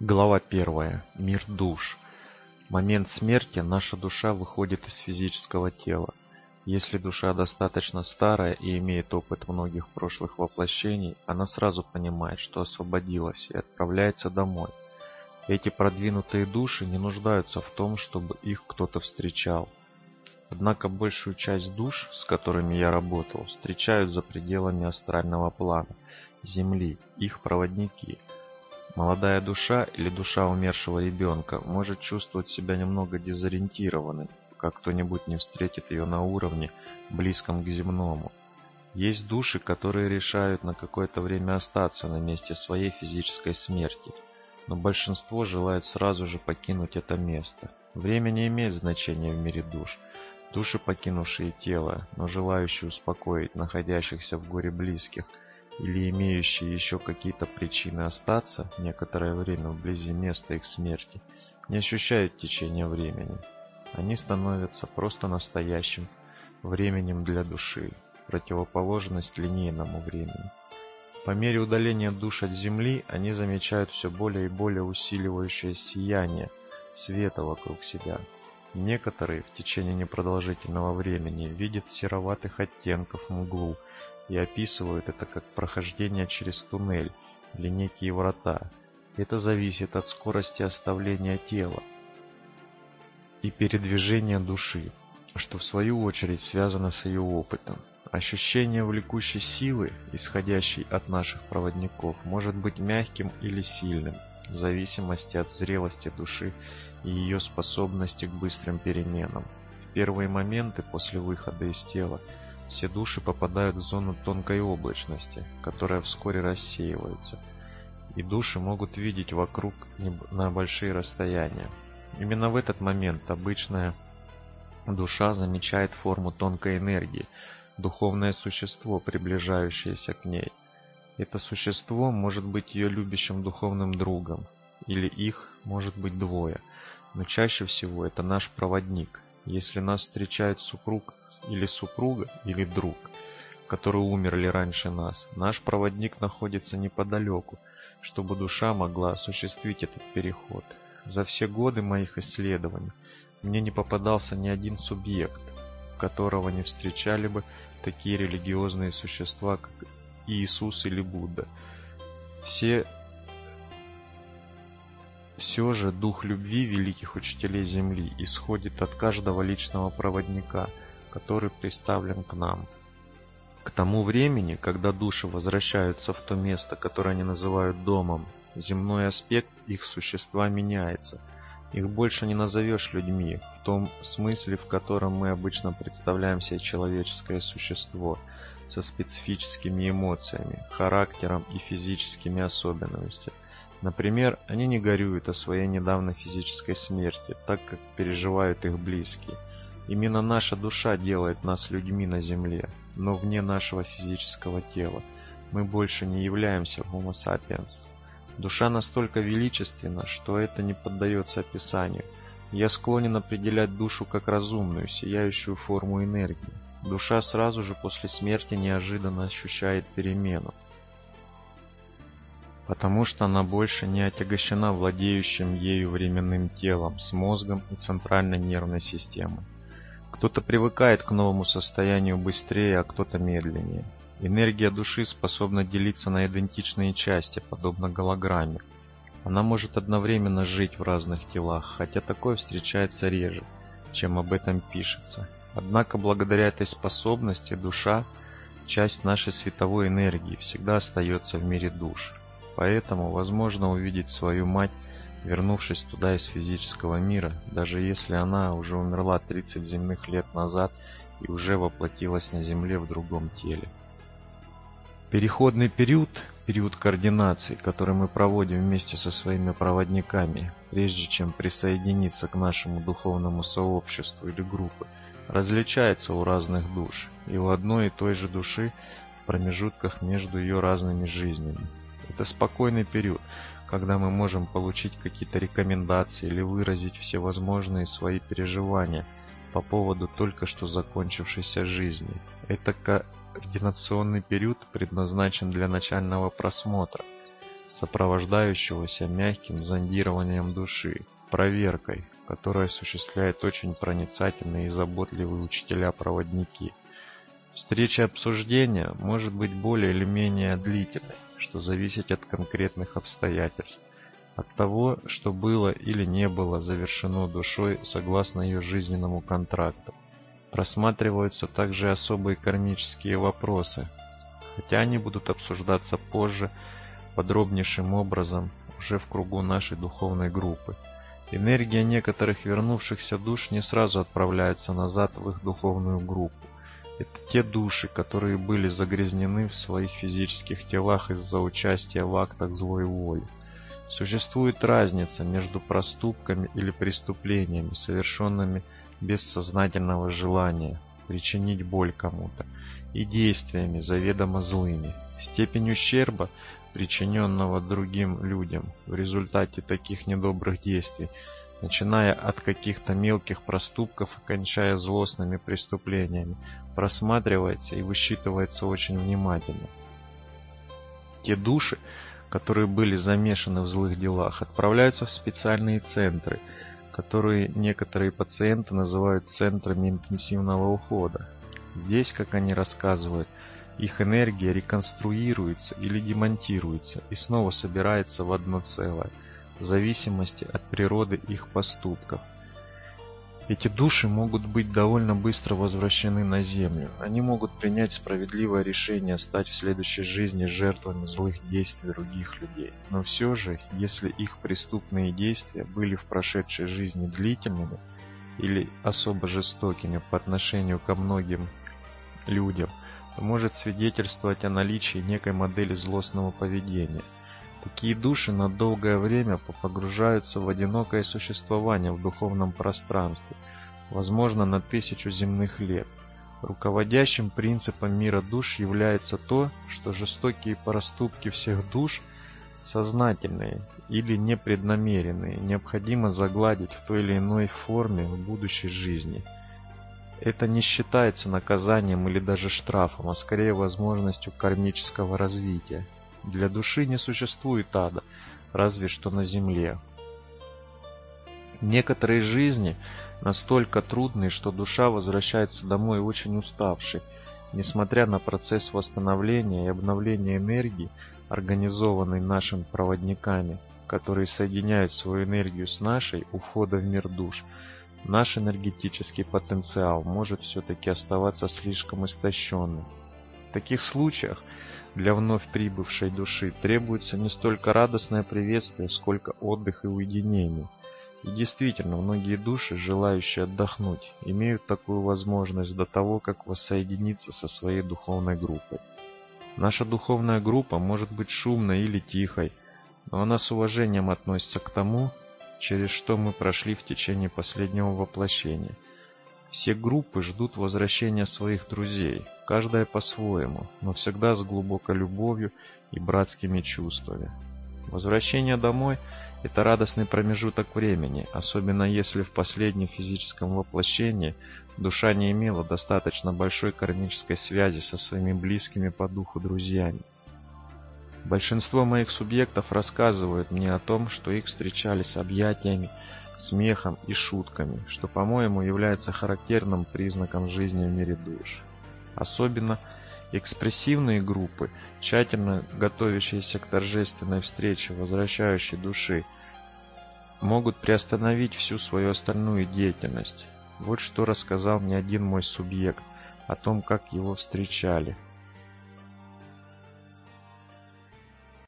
Глава 1. Мир душ. В момент смерти наша душа выходит из физического тела. Если душа достаточно старая и имеет опыт многих прошлых воплощений, она сразу понимает, что освободилась и отправляется домой. Эти продвинутые души не нуждаются в том, чтобы их кто-то встречал. Однако большую часть душ, с которыми я работал, встречают за пределами астрального плана, Земли, их проводники. Молодая душа или душа умершего ребенка может чувствовать себя немного дезориентированной, пока кто-нибудь не встретит ее на уровне, близком к земному. Есть души, которые решают на какое-то время остаться на месте своей физической смерти, но большинство желает сразу же покинуть это место. Время не имеет значения в мире душ. Души, покинувшие тело, но желающие успокоить находящихся в горе близких, или имеющие еще какие-то причины остаться некоторое время вблизи места их смерти, не ощущают течения времени. Они становятся просто настоящим временем для души, противоположность линейному времени. По мере удаления душ от Земли, они замечают все более и более усиливающее сияние света вокруг себя. Некоторые в течение непродолжительного времени видят сероватых оттенков мглу, и описывают это как прохождение через туннель или некие врата. Это зависит от скорости оставления тела и передвижения души, что в свою очередь связано с ее опытом. Ощущение влекущей силы, исходящей от наших проводников, может быть мягким или сильным, в зависимости от зрелости души и ее способности к быстрым переменам. В первые моменты после выхода из тела все души попадают в зону тонкой облачности, которая вскоре рассеивается, и души могут видеть вокруг на большие расстояния. Именно в этот момент обычная душа замечает форму тонкой энергии, духовное существо, приближающееся к ней. Это существо может быть ее любящим духовным другом, или их может быть двое, но чаще всего это наш проводник. Если нас встречает супруг или супруга, или друг, которые умерли раньше нас, наш проводник находится неподалеку, чтобы душа могла осуществить этот переход. За все годы моих исследований мне не попадался ни один субъект, которого не встречали бы такие религиозные существа, как Иисус или Будда. Все же дух любви великих учителей Земли исходит от каждого личного проводника, который представлен к нам. К тому времени, когда души возвращаются в то место, которое они называют домом, земной аспект их существа меняется. Их больше не назовешь людьми, в том смысле, в котором мы обычно представляем себе человеческое существо, со специфическими эмоциями, характером и физическими особенностями. Например, они не горюют о своей недавней физической смерти, так как переживают их близкие. Именно наша душа делает нас людьми на земле, но вне нашего физического тела. Мы больше не являемся Homo sapiens. Душа настолько величественна, что это не поддается описанию. Я склонен определять душу как разумную, сияющую форму энергии. Душа сразу же после смерти неожиданно ощущает перемену, потому что она больше не отягощена владеющим ею временным телом с мозгом и центральной нервной системой. Кто-то привыкает к новому состоянию быстрее, а кто-то медленнее. Энергия души способна делиться на идентичные части, подобно голограмме. Она может одновременно жить в разных телах, хотя такое встречается реже, чем об этом пишется. Однако благодаря этой способности душа, часть нашей световой энергии, всегда остается в мире душ. Поэтому возможно увидеть свою мать, вернувшись туда из физического мира, даже если она уже умерла 30 земных лет назад и уже воплотилась на Земле в другом теле. Переходный период координации, который мы проводим вместе со своими проводниками, прежде чем присоединиться к нашему духовному сообществу или группе, различается у разных душ, и у одной и той же души в промежутках между ее разными жизнями. Это спокойный период, когда мы можем получить какие-то рекомендации или выразить всевозможные свои переживания по поводу только что закончившейся жизни. Это координационный период предназначен для начального просмотра. сопровождающегося мягким зондированием души, проверкой, которую осуществляют очень проницательные и заботливые учителя-проводники. Встреча обсуждения может быть более или менее длительной, что зависит от конкретных обстоятельств, от того, что было или не было завершено душой согласно ее жизненному контракту. Просматриваются также особые кармические вопросы, хотя они будут обсуждаться позже подробнейшим образом уже в кругу нашей духовной группы. Энергия некоторых вернувшихся душ не сразу отправляется назад в их духовную группу. Это те души, которые были загрязнены в своих физических телах из-за участия в актах злой воли. Существует разница между проступками или преступлениями, совершенными без сознательного желания причинить боль кому-то, и действиями заведомо злыми. Степень ущерба, причиненного другим людям в результате таких недобрых действий, начиная от каких-то мелких проступков и кончая злостными преступлениями, просматривается и высчитывается очень внимательно. Те души, которые были замешаны в злых делах, отправляются в специальные центры, которые некоторые пациенты называют центрами интенсивного ухода. Здесь, как они рассказывают, их энергия реконструируется или демонтируется и снова собирается в одно целое, в зависимости от природы их поступков. Эти души могут быть довольно быстро возвращены на Землю. Они могут принять справедливое решение стать в следующей жизни жертвами злых действий других людей. Но все же, если их преступные действия были в прошедшей жизни длительными или особо жестокими по отношению ко многим людям, то может свидетельствовать о наличии некой модели злостного поведения. Такие души на долгое время погружаются в одинокое существование в духовном пространстве, возможно, на 1000 земных лет. Руководящим принципом мира душ является то, что жестокие проступки всех душ, сознательные или непреднамеренные, необходимо загладить в той или иной форме в будущей жизни. Это не считается наказанием или даже штрафом, а скорее возможностью кармического развития. Для души не существует ада, разве что на земле. Некоторые жизни настолько трудные, что душа возвращается домой очень уставшей, несмотря на процесс восстановления и обновления энергии, организованный нашими проводниками, которые соединяют свою энергию с нашей у входа в мир душ. Наш энергетический потенциал может все-таки оставаться слишком истощенным. В таких случаях для вновь прибывшей души требуется не столько радостное приветствие, сколько отдых и уединение. И действительно, многие души, желающие отдохнуть, имеют такую возможность до того, как воссоединиться со своей духовной группой. Наша духовная группа может быть шумной или тихой, но она с уважением относится к тому, через что мы прошли в течение последнего воплощения. Все группы ждут возвращения своих друзей, каждая по-своему, но всегда с глубокой любовью и братскими чувствами. Возвращение домой – это радостный промежуток времени, особенно если в последнем физическом воплощении душа не имела достаточно большой кармической связи со своими близкими по духу друзьями. Большинство моих субъектов рассказывают мне о том, что их встречали с объятиями, смехом и шутками, что, по-моему, является характерным признаком жизни в мире душ. Особенно экспрессивные группы, тщательно готовящиеся к торжественной встрече возвращающей души, могут приостановить всю свою остальную деятельность. Вот что рассказал мне один мой субъект о том, как его встречали.